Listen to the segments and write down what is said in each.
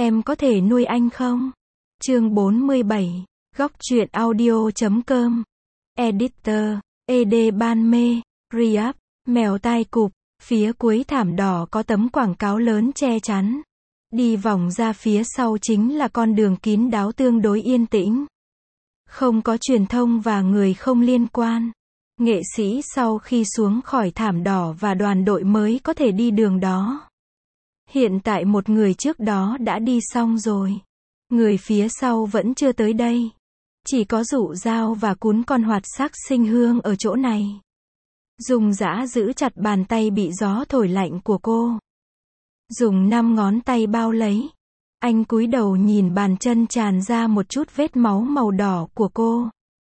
em có thể nuôi anh không? Chương 47, góc truyện audio.com. Editor, ED Ban Mê, Riyadh, mèo tai cụp, phía cuối thảm đỏ có tấm quảng cáo lớn che chắn. Đi vòng ra phía sau chính là con đường kín đáo tương đối yên tĩnh. Không có truyền thông và người không liên quan. Nghệ sĩ sau khi xuống khỏi thảm đỏ và đoàn đội mới có thể đi đường đó. Hiện tại một người trước đó đã đi xong rồi. Người phía sau vẫn chưa tới đây. Chỉ có Dụ Dao và Cún con hoạt sắc sinh hương ở chỗ này. Dung Dã giữ chặt bàn tay bị gió thổi lạnh của cô. Dùng 5 ngón tay bao lấy. Anh cúi đầu nhìn bàn chân tràn ra một chút vết máu màu đỏ của cô.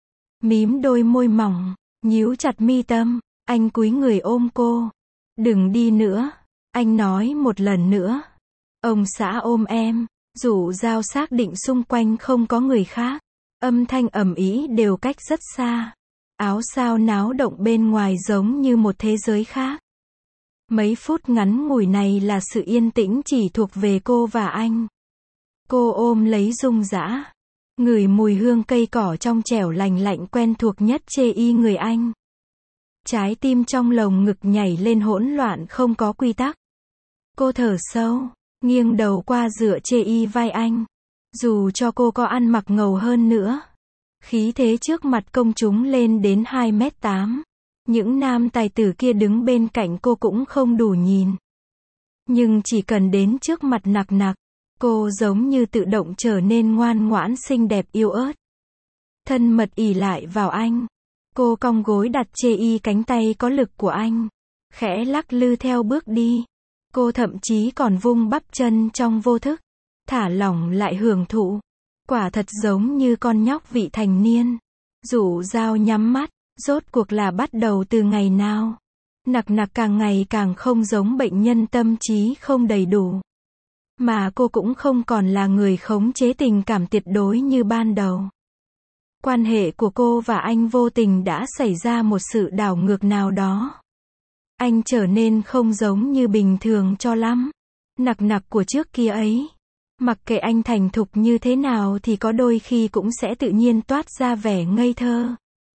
Mím đôi môi mỏng, nhíu chặt mi tâm, anh cúi người ôm cô. Đừng đi nữa, anh nói một lần nữa. Ông xã ôm em. Dụ Dao xác định xung quanh không có người khác. Âm thanh ầm ĩ đều cách rất xa. Áo sao náo động bên ngoài giống như một thế giới khác. Mấy phút ngắn ngủi này là sự yên tĩnh chỉ thuộc về cô và anh. Cô ôm lấy Dung Dã, ngửi mùi hương cây cỏ trong trẻo lành lạnh quen thuộc nhất chê y người anh. Trái tim trong lồng ngực nhảy lên hỗn loạn không có quy tắc. Cô thở sâu, nghiêng đầu qua dựa chê y vai anh. Dù cho cô có ăn mặc ngầu hơn nữa, khí thế trước mặt công chúng lên đến 2m8. Những nam tài tử kia đứng bên cạnh cô cũng không đủ nhìn. Nhưng chỉ cần đến trước mặt Nặc Nặc, cô giống như tự động trở nên ngoan ngoãn xinh đẹp yếu ớt. Thân mật ỉ lại vào anh. Cô cong gối đặt chê y cánh tay có lực của anh. Khẽ lắc lư theo bước đi. Cô thậm chí còn vung bắp chân trong vô thức. Thả lỏng lại hưởng thụ. Quả thật giống như con nhóc vị thành niên. Dụ Dao nhắm mắt. Rốt cuộc là bắt đầu từ ngày nào? Nặc Nặc càng ngày càng không giống bệnh nhân tâm trí không đầy đủ. Mà cô cũng không còn là người khống chế tình cảm tuyệt đối như ban đầu. Quan hệ của cô và anh vô tình đã xảy ra một sự đảo ngược nào đó. Anh trở nên không giống như bình thường cho lắm. Nặc Nặc của trước kia ấy. Mặc kệ anh thành thục như thế nào thì có đôi khi cũng sẽ tự nhiên toát ra vẻ ngây thơ.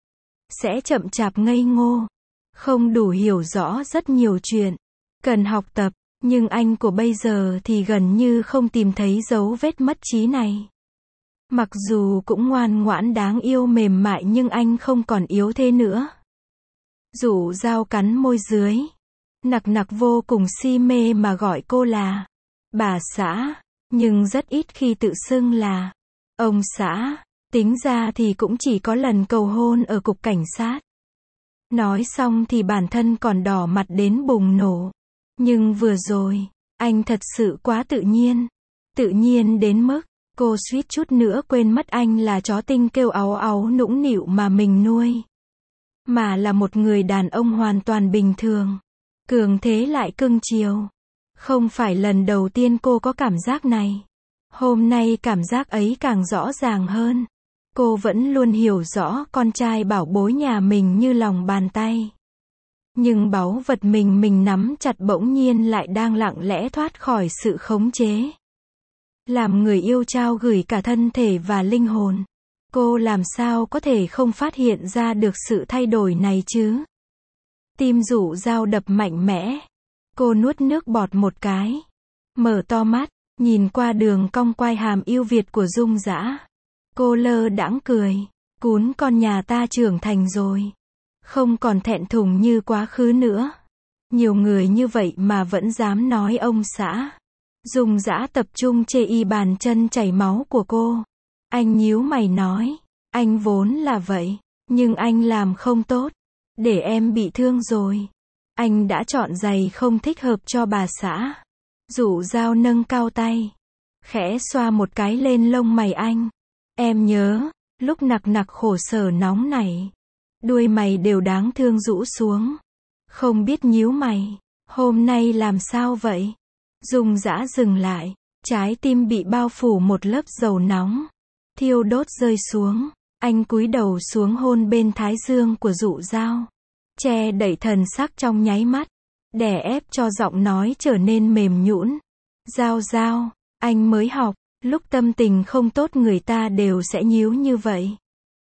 Sẽ chậm chạp ngây ngô. Không đủ hiểu rõ rất nhiều chuyện. Cần học tập. Nhưng anh của bây giờ thì gần như không tìm thấy dấu vết mất trí này. Mặc dù cũng ngoan ngoãn đáng yêu mềm mại nhưng anh không còn yếu thế nữa. Dụ Dao cắn môi dưới. Nặc Nặc vô cùng si mê mà gọi cô là bà xã, nhưng rất ít khi tự xưng là ông xã. Tính ra thì cũng chỉ có lần cầu hôn ở cục cảnh sát. Nói xong thì bản thân còn đỏ mặt đến bùng nổ. Nhưng vừa rồi, anh thật sự quá tự nhiên. Tự nhiên đến mức, cô suýt chút nữa quên mất anh là chó tinh kêu áu áu nũng nịu mà mình nuôi. Mà là một người đàn ông hoàn toàn bình thường. Cường thế lại cưng chiều. Không phải lần đầu tiên cô có cảm giác này. Hôm nay cảm giác ấy càng rõ ràng hơn. Cô vẫn luôn hiểu rõ con trai bảo bối nhà mình như lòng bàn tay. Nhưng báu vật mình nắm chặt bỗng nhiên lại đang lặng lẽ thoát khỏi sự khống chế. Làm người yêu trao gửi cả thân thể và linh hồn. Cô làm sao có thể không phát hiện ra được sự thay đổi này chứ? Tim Dụ Dao đập mạnh mẽ. Cô nuốt nước bọt một cái. Mở to mắt, nhìn qua đường cong quai hàm yêu Việt của Dung Dã. Cô lơ đãng cười. Cún con nhà ta trưởng thành rồi. Không còn thẹn thùng như quá khứ nữa. Nhiều người như vậy mà vẫn dám nói ông xã. Dung Dã tập trung chê y bàn chân chảy máu của cô. Anh nhíu mày nói. Anh vốn là vậy. Nhưng anh làm không tốt. Để em bị thương rồi. Anh đã chọn giày không thích hợp cho bà xã. Dụ Dao nâng cao tay. Khẽ xoa một cái lên lông mày anh. Em nhớ, lúc Nặc Nặc khổ sở nóng nảy. Đuôi mày đều đáng thương rũ xuống. Không biết nhíu mày. Hôm nay làm sao vậy? Dung Dã dừng lại. Trái tim bị bao phủ một lớp dầu nóng. Thiêu đốt rơi xuống. Anh cúi đầu xuống hôn bên thái dương của Dụ Dao. Che đậy thần sắc trong nháy mắt. Đè ép cho giọng nói trở nên mềm nhũn. Dao Dao, Anh mới học, lúc tâm tình không tốt người ta đều sẽ nhíu như vậy.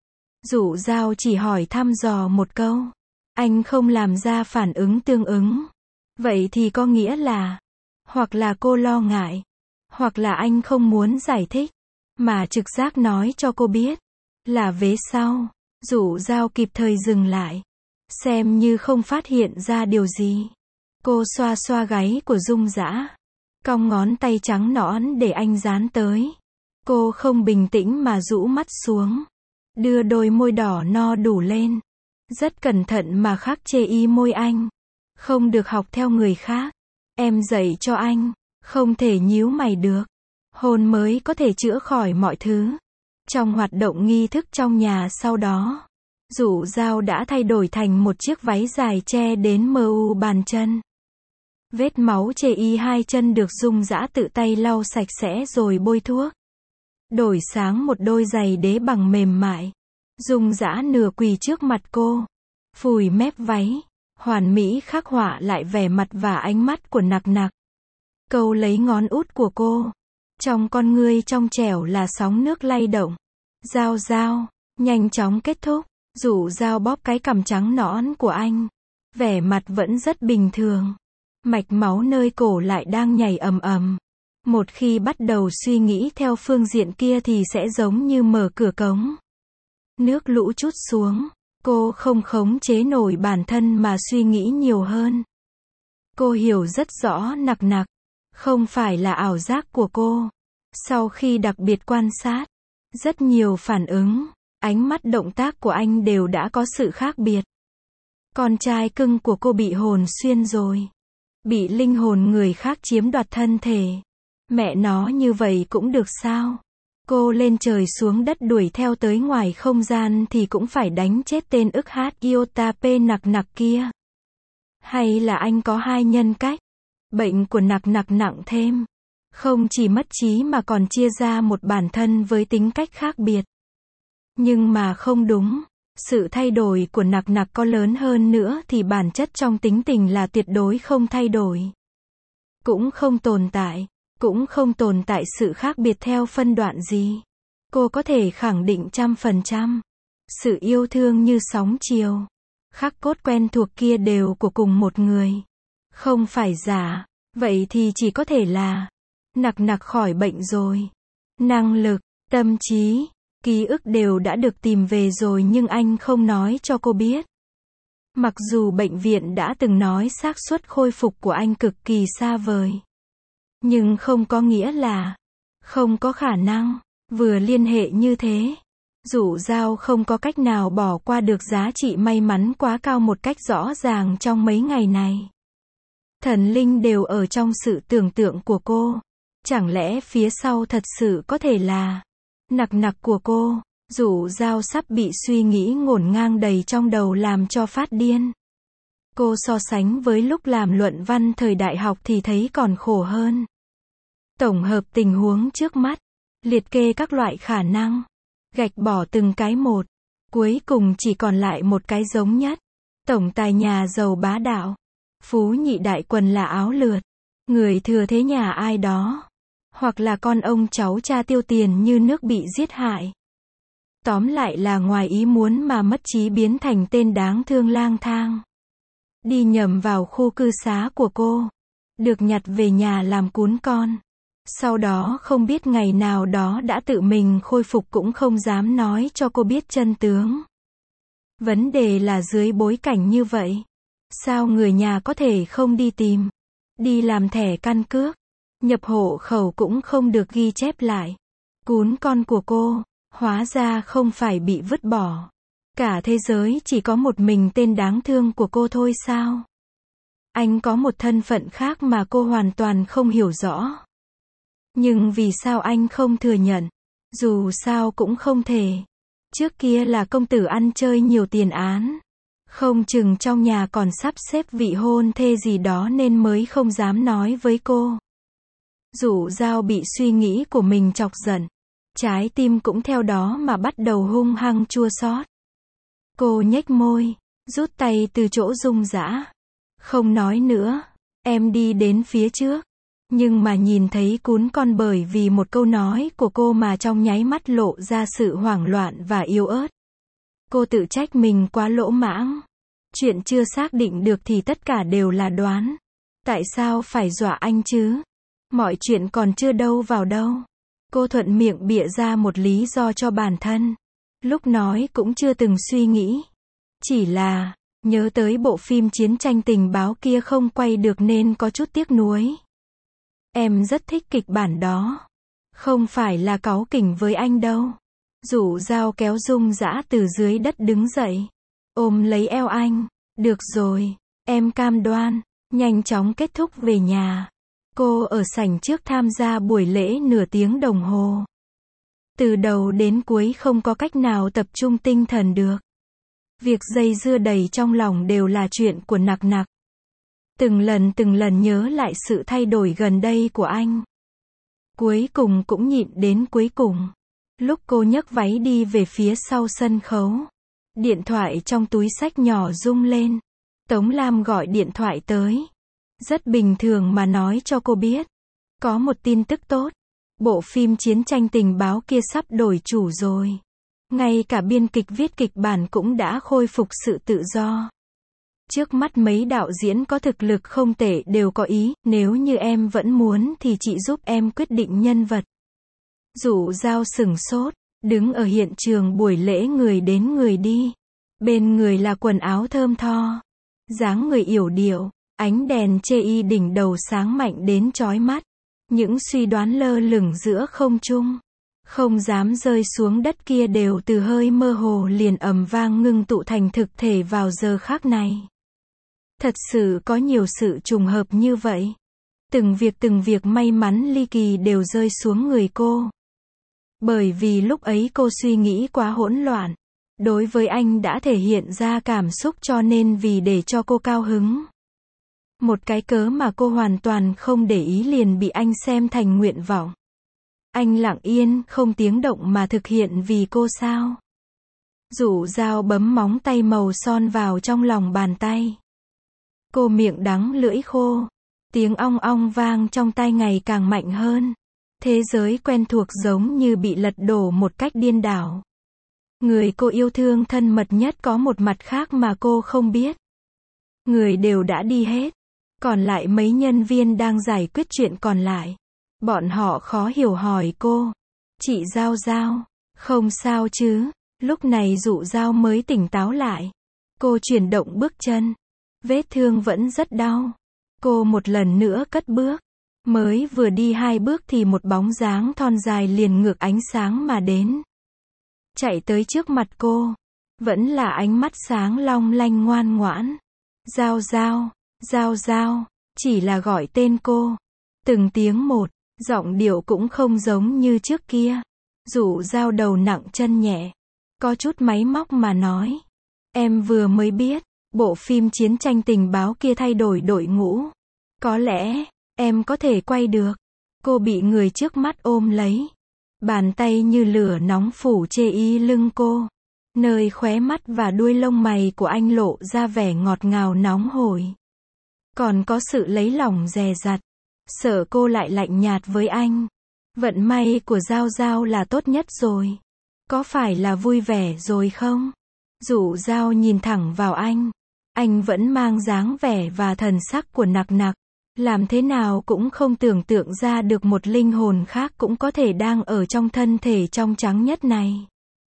Dụ Dao chỉ hỏi thăm dò một câu. Anh không làm ra phản ứng tương ứng. Vậy thì có nghĩa là, hoặc là cô lo ngại, hoặc là anh không muốn giải thích, mà trực giác nói cho cô biết, là vế sau. Dụ Dao kịp thời dừng lại, xem như không phát hiện ra điều gì. Cô xoa xoa gáy của Dung Dã, cong ngón tay trắng nõn để anh dán tới. Cô không bình tĩnh mà rũ mắt xuống, đưa đôi môi đỏ no đủ lên, rất cẩn thận mà khắc chê ý môi anh. Không được học theo người khác. Em dạy cho anh, không thể nhíu mày được. Hôn mới có thể chữa khỏi mọi thứ. Trong hoạt động nghi thức trong nhà sau đó, Dụ Dao đã thay đổi thành một chiếc váy dài che đến mờ u bàn chân. Vết máu chê y hai chân được Dung Dã tự tay lau sạch sẽ rồi bôi thuốc. Đổi sáng một đôi giày đế bằng mềm mại. Dung Dã nửa quỳ trước mặt cô, phủi mép váy, hoàn mỹ khắc họa lại vẻ mặt và ánh mắt của Nặc Nặc. Câu lấy ngón út của cô, trong con ngươi trong trẻo là sóng nước lay động. Dao Dao, nhanh chóng kết thúc. Dụ Dao bóp cái cằm trắng nõn của anh, vẻ mặt vẫn rất bình thường. Mạch máu nơi cổ lại đang nhảy ầm ầm. Một khi bắt đầu suy nghĩ theo phương diện kia thì sẽ giống như mở cửa cống. Nước lũ trút xuống, cô không khống chế nổi bản thân mà suy nghĩ nhiều hơn. Cô hiểu rất rõ Nặc Nặc, không phải là ảo giác của cô. Sau khi đặc biệt quan sát, rất nhiều phản ứng, ánh mắt động tác của anh đều đã có sự khác biệt. Con trai cưng của cô bị hồn xuyên rồi. Bị linh hồn người khác chiếm đoạt thân thể. Mẹ nó như vậy cũng được sao? Cô lên trời xuống đất đuổi theo tới ngoài không gian thì cũng phải đánh chết tên ức hát Iota P Nặc Nặc kia. Hay là anh có hai nhân cách? Bệnh của Nặc Nặc nặng thêm. Không chỉ mất trí mà còn chia ra một bản thân với tính cách khác biệt. Nhưng mà không đúng. Sự thay đổi của Nặc Nặc có lớn hơn nữa thì bản chất trong tính tình là tuyệt đối không thay đổi. Cũng không tồn tại sự khác biệt theo phân đoạn gì. Cô có thể khẳng định 100%. Sự yêu thương như sóng chiều. Khắc cốt quen thuộc kia đều của cùng một người. Không phải giả. Vậy thì chỉ có thể là Nặc Nặc khỏi bệnh rồi. Năng lực, tâm trí, ký ức đều đã được tìm về rồi nhưng anh không nói cho cô biết. Mặc dù bệnh viện đã từng nói xác suất khôi phục của anh cực kỳ xa vời. Nhưng không có nghĩa là không có khả năng. Vừa liên hệ như thế, Dụ Dao không có cách nào bỏ qua được giá trị may mắn quá cao một cách rõ ràng trong mấy ngày này. Thần linh đều ở trong sự tưởng tượng của cô. Chẳng lẽ phía sau thật sự có thể là Nặc Nặc của cô? Dụ Dao sắp bị suy nghĩ ngổn ngang đầy trong đầu làm cho phát điên. Cô so sánh với lúc làm luận văn thời đại học thì thấy còn khổ hơn. Tổng hợp tình huống trước mắt, liệt kê các loại khả năng, gạch bỏ từng cái một, cuối cùng chỉ còn lại một cái giống nhất. Tổng tài nhà giàu bá đạo, phú nhị đại quần là áo lượt, người thừa thế nhà ai đó, hoặc là con ông cháu cha tiêu tiền như nước bị giết hại. Tóm lại là ngoài ý muốn mà mất trí biến thành tên đáng thương lang thang. Đi nhầm vào khu cư xá của cô, được nhặt về nhà làm cún con. Sau đó không biết ngày nào đó đã tự mình khôi phục cũng không dám nói cho cô biết chân tướng. Vấn đề là dưới bối cảnh như vậy, sao người nhà có thể không đi tìm, đi làm thẻ căn cước, nhập hộ khẩu cũng không được ghi chép lại. Cún con của cô, hóa ra không phải bị vứt bỏ. Cả thế giới chỉ có một mình tên đáng thương của cô thôi sao? Anh có một thân phận khác mà cô hoàn toàn không hiểu rõ. Nhưng vì sao anh không thừa nhận? Dù sao cũng không thể. Trước kia là công tử ăn chơi nhiều tiền án. Không chừng trong nhà còn sắp xếp vị hôn thê gì đó nên mới không dám nói với cô. Dụ Dao bị suy nghĩ của mình chọc giận. Trái tim cũng theo đó mà bắt đầu hung hăng chua xót. Cô nhếch môi, rút tay từ chỗ Dung Dã. Không nói nữa, em đi đến phía trước. Nhưng mà nhìn thấy cún con bởi vì một câu nói của cô mà trong nháy mắt lộ ra sự hoảng loạn và yếu ớt. Cô tự trách mình quá lỗ mãng. Chuyện chưa xác định được thì tất cả đều là đoán. Tại sao phải dọa anh chứ? Mọi chuyện còn chưa đâu vào đâu. Cô thuận miệng bịa ra một lý do cho bản thân. Lúc nói cũng chưa từng suy nghĩ. Chỉ là, nhớ tới bộ phim chiến tranh tình báo kia không quay được nên có chút tiếc nuối. Em rất thích kịch bản đó. Không phải là cáu kỉnh với anh đâu. Dụ Dao kéo Dung Dã từ dưới đất đứng dậy. Ôm lấy eo anh. Được rồi, em cam đoan. Nhanh chóng kết thúc về nhà. Cô ở sảnh trước tham gia buổi lễ nửa tiếng đồng hồ. Từ đầu đến cuối không có cách nào tập trung tinh thần được. Việc dây dưa đầy trong lòng đều là chuyện của Nặc Nặc. Từng lần nhớ lại sự thay đổi gần đây của anh. Cuối cùng cũng nhịn đến cuối cùng. Lúc cô nhấc váy đi về phía sau sân khấu. Điện thoại trong túi xách nhỏ rung lên. Tống Lam gọi điện thoại tới. Rất bình thường mà nói cho cô biết. Có một tin tức tốt. Bộ phim chiến tranh tình báo kia sắp đổi chủ rồi. Ngay cả biên kịch viết kịch bản cũng đã khôi phục sự tự do. Trước mắt mấy đạo diễn có thực lực không tệ đều có ý, nếu như em vẫn muốn thì chị giúp em quyết định nhân vật. Dụ Dao sửng sốt, đứng ở hiện trường buổi lễ người đến người đi. Bên người là quần áo thơm tho. Dáng người yểu điệu, ánh đèn chê y đỉnh đầu sáng mạnh đến chói mắt. Những suy đoán lơ lửng giữa không trung. Không dám rơi xuống đất kia đều từ hơi mơ hồ liền ầm vang ngưng tụ thành thực thể vào giờ khắc này. Thật sự có nhiều sự trùng hợp như vậy. Từng việc may mắn ly kỳ đều rơi xuống người cô. Bởi vì lúc ấy cô suy nghĩ quá hỗn loạn. Đối với anh đã thể hiện ra cảm xúc cho nên vì để cho cô cao hứng. Một cái cớ mà cô hoàn toàn không để ý liền bị anh xem thành nguyện vọng. Anh lặng yên, không tiếng động mà thực hiện vì cô sao? Dụ Dao bấm móng tay màu son vào trong lòng bàn tay. Cô miệng đắng lưỡi khô. Tiếng ong ong vang trong tai ngày càng mạnh hơn. Thế giới quen thuộc giống như bị lật đổ một cách điên đảo. Người cô yêu thương thân mật nhất có một mặt khác mà cô không biết. Người đều đã đi hết. Còn lại mấy nhân viên đang giải quyết chuyện còn lại. Bọn họ khó hiểu hỏi cô. Chị Dao Dao, không sao chứ? Lúc này Dụ Dao mới tỉnh táo lại. Cô chuyển động bước chân. Vết thương vẫn rất đau. Cô một lần nữa cất bước. Mới vừa đi 2 bước thì một bóng dáng thon dài liền ngược ánh sáng mà đến. Chạy tới trước mặt cô. Vẫn là ánh mắt sáng long lanh ngoan ngoãn. Dao Dao, Dao Dao, chỉ là gọi tên cô. Từng tiếng một, giọng điệu cũng không giống như trước kia. Dụ Dao đầu nặng chân nhẹ. Có chút máy móc mà nói. Em vừa mới biết, bộ phim chiến tranh tình báo kia thay đổi đội ngũ. Có lẽ, em có thể quay được. Cô bị người trước mắt ôm lấy. Bàn tay như lửa nóng phủ chê y lưng cô. Nơi khóe mắt và đuôi lông mày của anh lộ ra vẻ ngọt ngào nóng hổi. Còn có sự lấy lòng dè dặt. Sợ cô lại lạnh nhạt với anh. Vận may của Dao Dao là tốt nhất rồi. Có phải là vui vẻ rồi không? Dụ Dao nhìn thẳng vào anh. Anh vẫn mang dáng vẻ và thần sắc của Nặc Nặc. Làm thế nào cũng không tưởng tượng ra được một linh hồn khác cũng có thể đang ở trong thân thể trong trắng nhất này.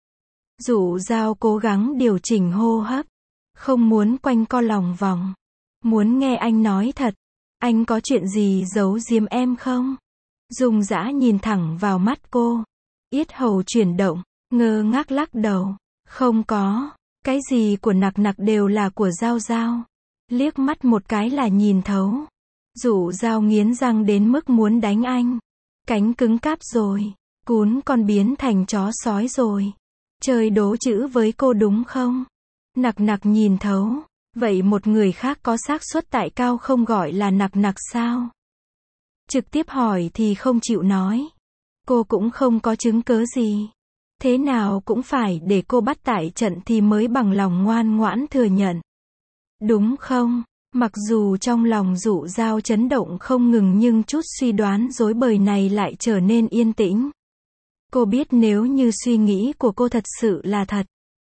Dụ Dao cố gắng điều chỉnh hô hấp. Không muốn quanh co lòng vòng. Muốn nghe anh nói thật. Anh có chuyện gì giấu giếm em không? Dung Dã nhìn thẳng vào mắt cô. Yết hầu chuyển động, ngơ ngác lắc đầu. Không có. Cái gì của Nặc Nặc đều là của Dao Dao. Liếc mắt một cái là nhìn thấu. Dụ Dao nghiến răng đến mức muốn đánh anh. Cánh cứng cáp rồi. Cún con biến thành chó sói rồi. Chơi đố chữ với cô đúng không? Nặc Nặc nhìn thấu. Vậy một người khác có xác suất tại cao không gọi là Nặc Nặc sao? Trực tiếp hỏi thì không chịu nói. Cô cũng không có chứng cớ gì. Thế nào cũng phải để cô bắt tại trận thì mới bằng lòng ngoan ngoãn thừa nhận. Đúng không? Mặc dù trong lòng Dụ Dao chấn động không ngừng nhưng chút suy đoán rối bời này lại trở nên yên tĩnh. Cô biết nếu như suy nghĩ của cô thật sự là thật,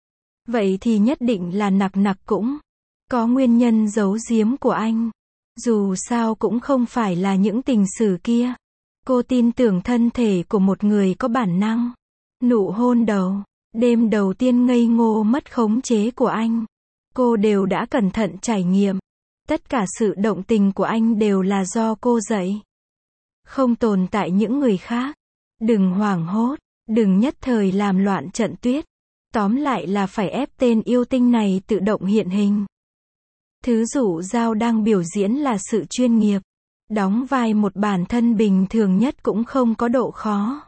vậy thì nhất định là Nặc Nặc cũng có nguyên nhân giấu giếm của anh. Dù sao cũng không phải là những tình sử kia. Cô tin tưởng thân thể của một người có bản năng. Nụ hôn đầu, đêm đầu tiên ngây ngô mất khống chế của anh, cô đều đã cẩn thận trải nghiệm. Tất cả sự động tình của anh đều là do cô dạy. Không tồn tại những người khác. Đừng hoảng hốt, đừng nhất thời làm loạn trận tuyết. Tóm lại là phải ép tên yêu tinh này tự động hiện hình. Thứ Dụ Dao đang biểu diễn là sự chuyên nghiệp. Đóng vai một bản thân bình thường nhất cũng không có độ khó.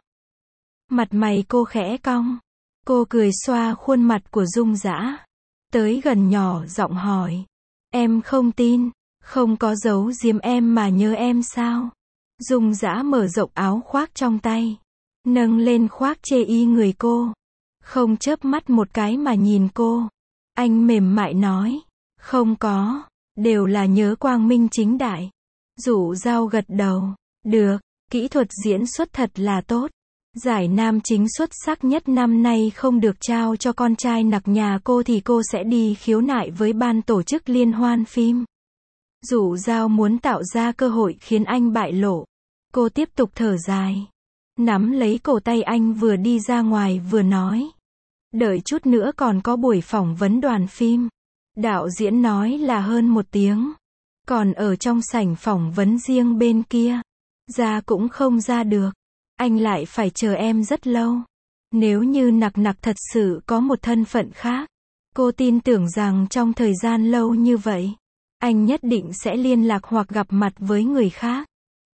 Mặt mày cô khẽ cong. Cô cười xoa khuôn mặt của Dung Dã. Tới gần nhỏ giọng hỏi. Em không tin, không có giấu giếm em mà nhớ em sao? Dung Dã mở rộng áo khoác trong tay, nâng lên khoác chê y người cô. Không chớp mắt một cái mà nhìn cô. Anh mềm mại nói. Không có, đều là nhớ quang minh chính đại. Dụ Dao gật đầu. Được, kỹ thuật diễn xuất thật là tốt. Giải nam chính xuất sắc nhất năm nay không được trao cho con trai Nặc nhà cô thì cô sẽ đi khiếu nại với ban tổ chức liên hoan phim. Dụ Dao muốn tạo ra cơ hội khiến anh bại lộ. Cô tiếp tục thở dài. Nắm lấy cổ tay anh vừa đi ra ngoài vừa nói. Đợi chút nữa còn có buổi phỏng vấn đoàn phim. Đạo diễn nói là hơn 1 tiếng. Còn ở trong sảnh phỏng vấn riêng bên kia. Ra cũng không ra được. Anh lại phải chờ em rất lâu. Nếu như Nặc Nặc thật sự có một thân phận khác, cô tin tưởng rằng trong thời gian lâu như vậy, anh nhất định sẽ liên lạc hoặc gặp mặt với người khác.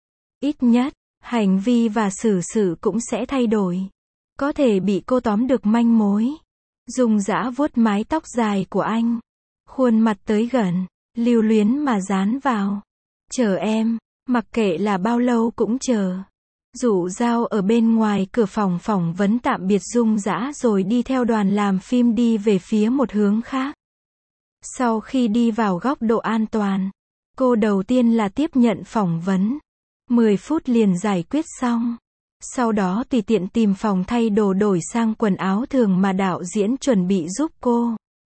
Ít nhất, hành vi và xử sự cũng sẽ thay đổi. Có thể bị cô tóm được manh mối. Dung Dã vuốt mái tóc dài của anh. Khuôn mặt tới gần, lưu luyến mà dán vào. Chờ em, mặc kệ là bao lâu cũng chờ. Dụ Dao ở bên ngoài cửa phòng phỏng vấn tạm biệt Dung Dã rồi đi theo đoàn làm phim đi về phía một hướng khác. Sau khi đi vào góc độ an toàn, cô đầu tiên là tiếp nhận phỏng vấn. 10 phút liền giải quyết xong. Sau đó tùy tiện tìm phòng thay đồ đổi sang quần áo thường mà đạo diễn chuẩn bị giúp cô.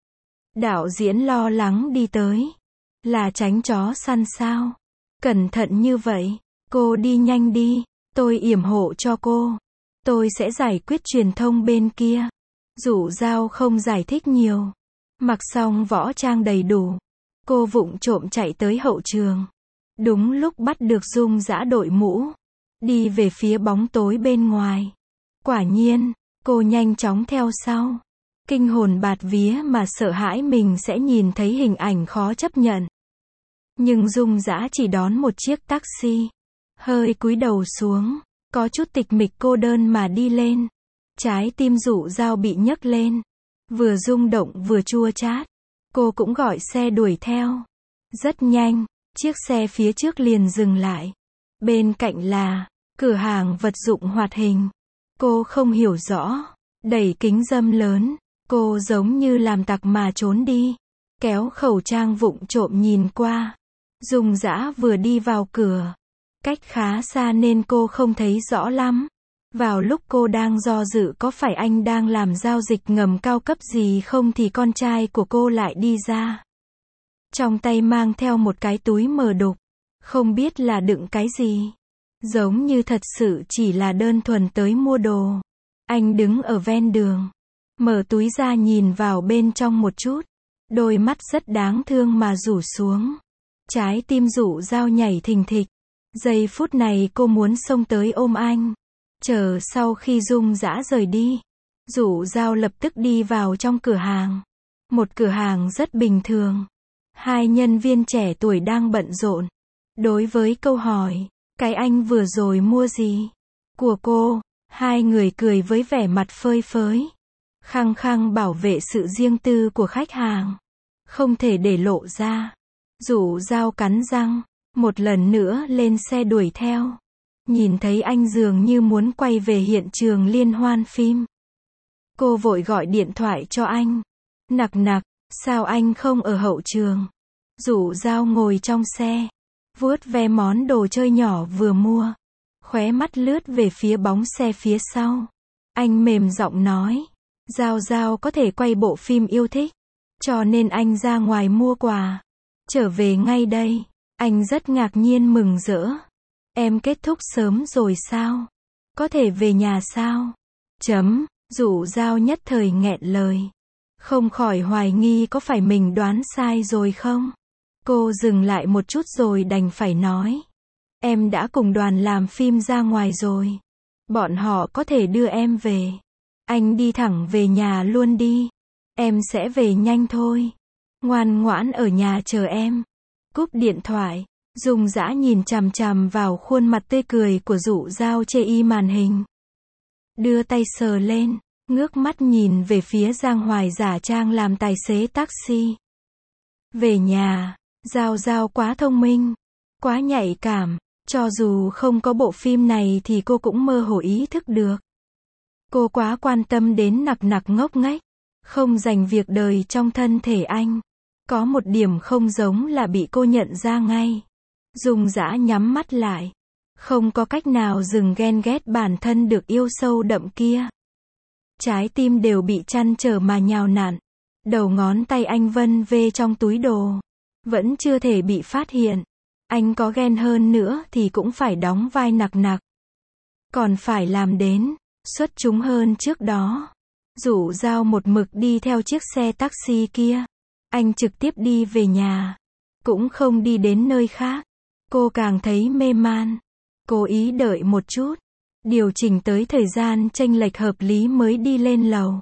Đạo diễn lo lắng đi tới. Là tránh chó săn sao? Cẩn thận như vậy. Cô đi nhanh đi. Tôi yểm hộ cho cô. Tôi sẽ giải quyết truyền thông bên kia. Dụ Dao không giải thích nhiều. Mặc xong võ trang đầy đủ. Cô vụng trộm chạy tới hậu trường. Đúng lúc bắt được Dung Dã đội mũ. Đi về phía bóng tối bên ngoài. Quả nhiên, cô nhanh chóng theo sau. Kinh hồn bạt vía mà sợ hãi mình sẽ nhìn thấy hình ảnh khó chấp nhận. Nhưng Dung Dã chỉ đón một chiếc taxi. Hơi cúi đầu xuống, có chút tịch mịch cô đơn mà đi lên. Trái tim Dụ Dao bị nhấc lên. Vừa rung động vừa chua chát. Cô cũng gọi xe đuổi theo. Rất nhanh, chiếc xe phía trước liền dừng lại. Bên cạnh là cửa hàng vật dụng hoạt hình. Cô không hiểu rõ. Đẩy kính râm lớn. Cô giống như làm tặc mà trốn đi. Kéo khẩu trang vụng trộm nhìn qua. Dung Dã vừa đi vào cửa. Cách khá xa nên cô không thấy rõ lắm. Vào lúc cô đang do dự có phải anh đang làm giao dịch ngầm cao cấp gì không thì con trai của cô lại đi ra. Trong tay mang theo một cái túi mờ đục. Không biết là đựng cái gì. Giống như thật sự chỉ là đơn thuần tới mua đồ. Anh đứng ở ven đường. Mở túi ra nhìn vào bên trong một chút. Đôi mắt rất đáng thương mà rủ xuống. Trái tim Dụ Dao nhảy thình thịch. Giây phút này cô muốn xông tới ôm anh. Chờ sau khi Dung Dã rời đi. Dụ Dao lập tức đi vào trong cửa hàng. Một cửa hàng rất bình thường. 2 nhân viên trẻ tuổi đang bận rộn. Đối với câu hỏi, cái anh vừa rồi mua gì? Của cô, 2 người cười với vẻ mặt phơi phới. Khăng khăng bảo vệ sự riêng tư của khách hàng. Không thể để lộ ra. Dụ Dao cắn răng. Một lần nữa lên xe đuổi theo. Nhìn thấy anh dường như muốn quay về hiện trường liên hoan phim. Cô vội gọi điện thoại cho anh. Nặc Nặc, sao anh không ở hậu trường? Dụ Dao ngồi trong xe, vuốt ve món đồ chơi nhỏ vừa mua, khóe mắt lướt về phía bóng xe phía sau. Anh mềm giọng nói, Dao Dao có thể quay bộ phim yêu thích, cho nên anh ra ngoài mua quà. Trở về ngay đây. Anh rất ngạc nhiên mừng rỡ. Em kết thúc sớm rồi sao? Có thể về nhà sao? Dụ Dao nhất thời nghẹn lời. Không khỏi hoài nghi có phải mình đoán sai rồi không? Cô dừng lại một chút rồi đành phải nói. Em đã cùng đoàn làm phim ra ngoài rồi. Bọn họ có thể đưa em về. Anh đi thẳng về nhà luôn đi. Em sẽ về nhanh thôi. Ngoan ngoãn ở nhà chờ em. Cúp điện thoại, Dung Dã nhìn chằm chằm vào khuôn mặt tươi cười của Dụ Dao chê y màn hình. Đưa tay sờ lên, ngước mắt nhìn về phía Giang Hoài giả trang làm tài xế taxi. Về nhà, Dao Dao quá thông minh, quá nhạy cảm, cho dù không có bộ phim này thì cô cũng mơ hồ ý thức được. Cô quá quan tâm đến Nặc Nặc ngốc nghếch, không dành việc đời trong thân thể anh. Có một điểm không giống là bị cô nhận ra ngay. Dung Dã nhắm mắt lại. Không có cách nào dừng ghen ghét bản thân được yêu sâu đậm kia. Trái tim đều bị trăn trở mà nhào nặn. Đầu ngón tay anh vân vê trong túi đồ. Vẫn chưa thể bị phát hiện. Anh có ghen hơn nữa thì cũng phải đóng vai Nặc Nặc. Còn phải làm đến xuất chúng hơn trước đó. Dụ Dao một mực đi theo chiếc xe taxi kia. Anh trực tiếp đi về nhà. Cũng không đi đến nơi khác. Cô càng thấy mê man. Cố ý đợi một chút. Điều chỉnh tới thời gian chênh lệch hợp lý mới đi lên lầu.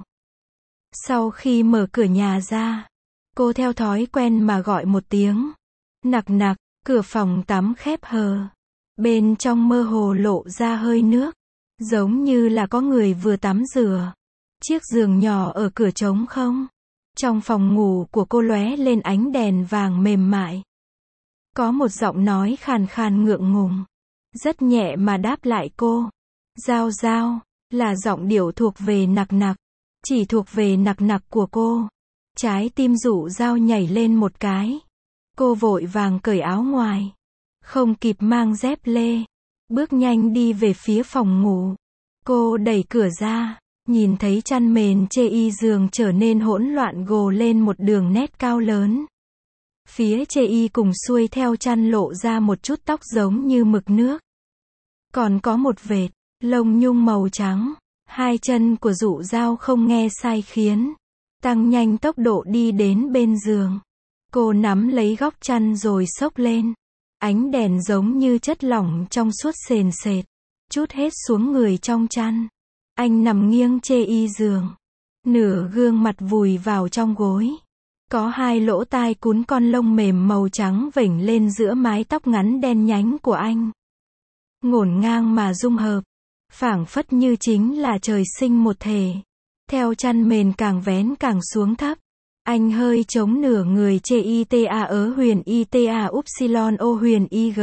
Sau khi mở cửa nhà ra, cô theo thói quen mà gọi một tiếng. Nặc Nặc, cửa phòng tắm khép hờ. Bên trong mơ hồ lộ ra hơi nước. Giống như là có người vừa tắm rửa. Chiếc giường nhỏ ở cửa trống không. Trong phòng ngủ của cô lóe lên ánh đèn vàng mềm mại. Có một giọng nói khàn khàn ngượng ngùng. Rất nhẹ mà đáp lại cô. Dao Dao, là giọng điệu thuộc về Nặc Nặc. Chỉ thuộc về Nặc Nặc của cô. Trái tim Dụ Dao nhảy lên một cái. Cô vội vàng cởi áo ngoài. Không kịp mang dép lê. Bước nhanh đi về phía phòng ngủ. Cô đẩy cửa ra. Nhìn thấy chăn mền chê y giường trở nên hỗn loạn gồ lên một đường nét cao lớn. Phía chê y cùng xuôi theo chăn lộ ra một chút tóc giống như mực nước. Còn có một vệt lông nhung màu trắng. Hai chân của Dụ Dao không nghe sai khiến. Tăng nhanh tốc độ đi đến bên giường. Cô nắm lấy góc chăn rồi xốc lên. Ánh đèn giống như chất lỏng trong suốt sền sệt. Trút hết xuống người trong chăn. Anh nằm nghiêng chê y giường. Nửa gương mặt vùi vào trong gối. Có hai lỗ tai cún con lông mềm màu trắng vểnh lên giữa mái tóc ngắn đen nhánh của anh. Ngổn ngang mà dung hợp. Phảng phất như chính là trời sinh một thể. Theo chăn mền càng vén càng xuống thấp. Anh hơi chống nửa người chê ita ớ huyền ita upsilon o huyền ig.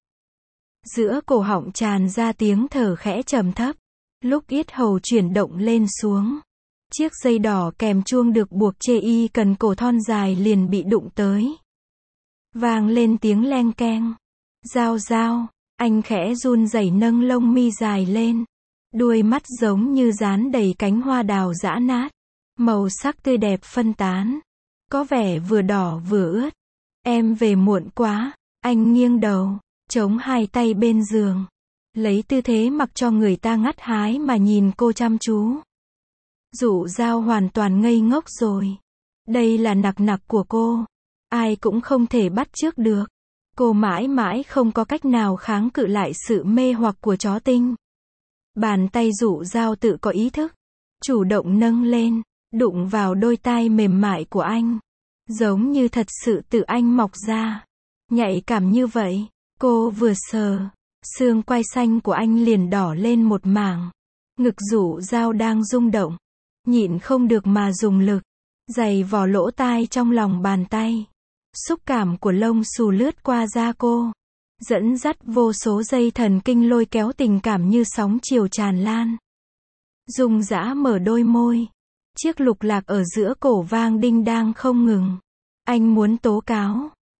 Giữa cổ họng tràn ra tiếng thở khẽ trầm thấp. Lúc yết hầu chuyển động lên xuống. Chiếc dây đỏ kèm chuông được buộc chê y cần cổ thon dài liền bị đụng tới. Vang lên tiếng leng keng. Dao Dao, anh khẽ run rẩy nâng lông mi dài lên. Đuôi mắt giống như dán đầy cánh hoa đào giã nát. Màu sắc tươi đẹp phân tán. Có vẻ vừa đỏ vừa ướt. Em về muộn quá. Anh nghiêng đầu, chống hai tay bên giường. Lấy tư thế mặc cho người ta ngắt hái mà nhìn cô chăm chú. Dụ Dao hoàn toàn ngây ngốc rồi. Đây là Nặc Nặc của cô. Ai cũng không thể bắt chước được. Cô mãi mãi không có cách nào kháng cự lại sự mê hoặc của chó tinh. Bàn tay Dụ Dao tự có ý thức. Chủ động nâng lên, đụng vào đôi tai mềm mại của anh. Giống như thật sự tự anh mọc ra. Nhạy cảm như vậy, cô vừa sờ. Xương quai xanh của anh liền đỏ lên một mảng. Ngực Dụ Dao đang rung động. Nhịn không được mà dùng lực. Giày vò lỗ tai trong lòng bàn tay. Xúc cảm của lông xù lướt qua da cô. Dẫn dắt vô số dây thần kinh lôi kéo tình cảm như sóng chiều tràn lan. Dung Dã mở đôi môi. Chiếc lục lạc ở giữa cổ vang đinh đang không ngừng. Anh muốn tố cáo.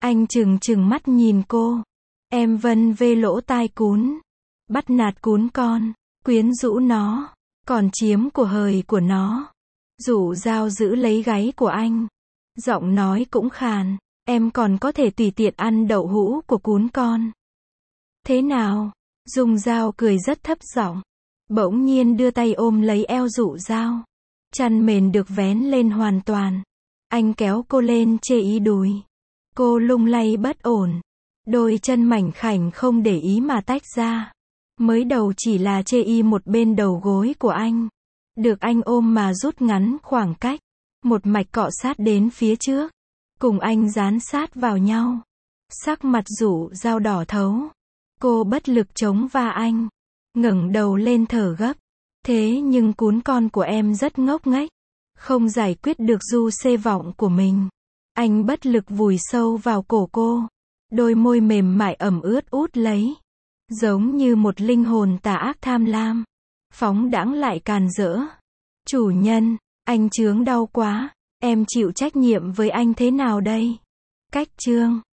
Anh trừng trừng mắt nhìn cô. Em vân vê lỗ tai cún. Bắt nạt cún con. Quyến rũ nó. Còn chiếm của hời của nó. Rủ dao giữ lấy gáy của anh. Giọng nói cũng khàn. Em còn có thể tùy tiện ăn đậu hũ của cún con. Thế nào? Dung dao cười rất thấp giọng. Bỗng nhiên đưa tay ôm lấy eo Dụ Dao. Chăn mền được vén lên hoàn toàn. Anh kéo cô lên chê ý đùi. Cô lung lay bất ổn. Đôi chân mảnh khảnh không để ý mà tách ra. Mới đầu chỉ là chê y một bên đầu gối của anh. Được anh ôm mà rút ngắn khoảng cách. Một mạch cọ sát đến phía trước. Cùng anh dán sát vào nhau. Sắc mặt Dụ Dao đỏ thấu. Cô bất lực chống va anh. Ngẩng đầu lên thở gấp. Thế nhưng cún con của em rất ngốc nghếch. Không giải quyết được du xê vọng của mình. Anh bất lực vùi sâu vào cổ cô. Đôi môi mềm mại ẩm ướt út lấy. Giống như một linh hồn tà ác tham lam. Phóng đãng lại càn rỡ. Chủ nhân, anh chướng đau quá. Em chịu trách nhiệm với anh thế nào đây? Cách chương